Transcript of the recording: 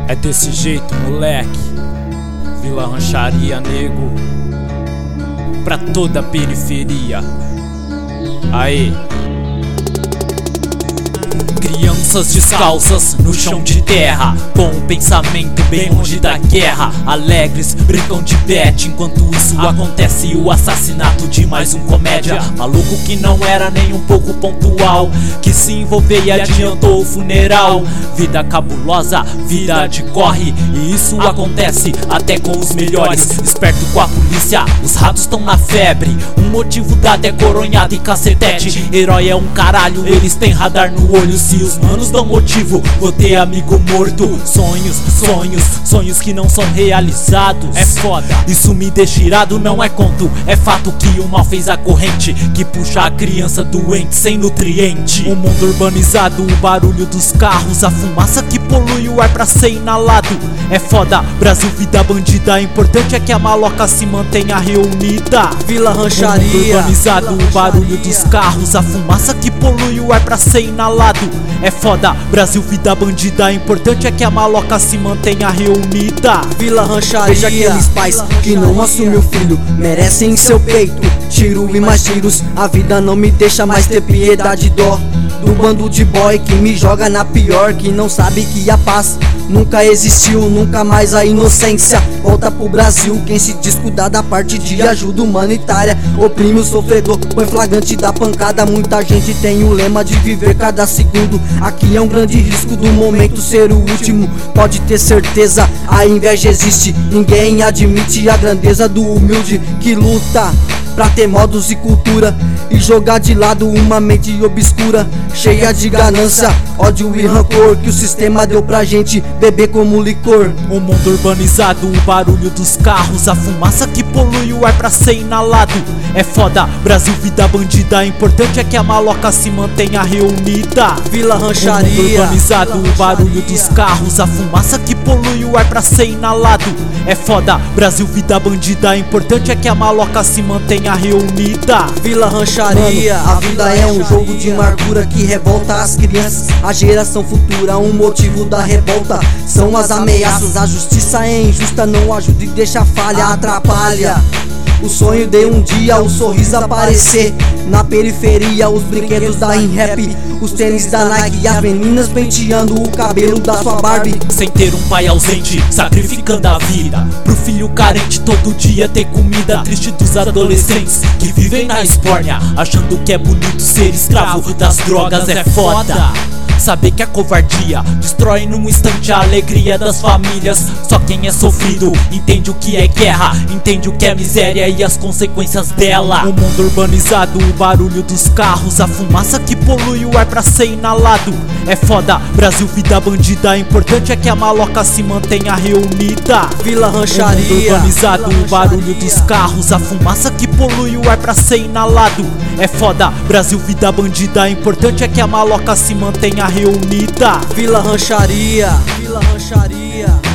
É desse jeito, moleque. Vila Rancharia, nego. Pra toda a periferia. Aê. Crianças descalças no chão de terra, com o pensamento bem longe da guerra. Alegres brincam de bet, enquanto isso acontece o assassinato de mais um comédia. Maluco que não era nem um pouco pontual, que se envolveu e adiantou o funeral. Vida cabulosa, vida de corre, e isso acontece até com os melhores. Esperto com a polícia, os ratos estão na febre. Um motivo dado é coronhado e cacetete. Herói é um caralho, eles têm radar no olho. Se os manos dão motivo, vou ter amigo morto. Sonhos que não são realizados. É foda, isso me deixa irado, não é conto. É fato que o mal fez a corrente que puxa a criança doente sem nutriente. O mundo urbanizado, o barulho dos carros, a fumaça que polui o ar pra ser inalado. É foda, Brasil, vida bandida. Importante é que a maloca se mantenha reunida. Vila Rancharia. O mundo urbanizado, o barulho dos carros, a fumaça que polui o ar pra ser inalado. É foda, Brasil, vida bandida. Importante é que a maloca se mantenha reunida. Vila Rancharia. Veja aqueles pais que não assumem o filho, merecem em seu peito tiro e mais tiros. A vida não me deixa mais ter piedade e dó do bando de boy que me joga na pior, que não sabe que a paz nunca existiu, nunca mais a inocência volta pro Brasil. Quem se descuidar da parte de ajuda humanitária oprime o sofredor, põe flagrante da pancada. Muita gente tem o lema de viver cada segundo. Aqui é um grande risco do momento ser o último. Pode ter certeza, a inveja existe. Ninguém admite a grandeza do humilde que luta pra ter modos e cultura, e jogar de lado uma mente obscura, cheia de ganância, ódio e rancor, que o sistema deu pra gente beber como licor. O mundo urbanizado, o barulho dos carros, a fumaça que polui o ar pra ser inalado. É foda, Brasil, vida bandida. Importante é que a maloca se mantenha reunida. Vila Rancharia. O mundo urbanizado, o barulho dos carros, a fumaça que polui o ar pra ser inalado. É foda, Brasil, vida bandida. Importante é que a maloca se mantenha reunida. Vila Rancharia. A vida é um jogo de amargura que revolta as crianças, a geração futura. Um motivo da revolta são as ameaças. A justiça é injusta, não ajuda e deixa falha, atrapalha o sonho de um dia o sorriso aparecer na periferia. Os brinquedos da Inrap, os tênis da Nike e as meninas penteando o cabelo da sua Barbie. Sem ter um pai ausente, sacrificando a vida pro filho carente todo dia ter comida. Triste dos adolescentes que vivem na espórnia, achando que é bonito ser escravo das drogas. É foda saber que a covardia destrói num instante a alegria das famílias. Só quem é sofrido entende o que é guerra, entende o que é miséria e as consequências dela. O mundo urbanizado, o barulho dos carros, a fumaça que polui o ar pra ser inalado. É foda, Brasil, vida bandida. Importante é que a maloca se mantenha reunida. Vila Rancharia. O mundo urbanizado, o barulho dos carros, a fumaça que polui o ar pra ser inalado. É foda, Brasil, vida bandida. Importante é que a maloca se mantenha reunida. Vila Rancharia. Vila Rancharia.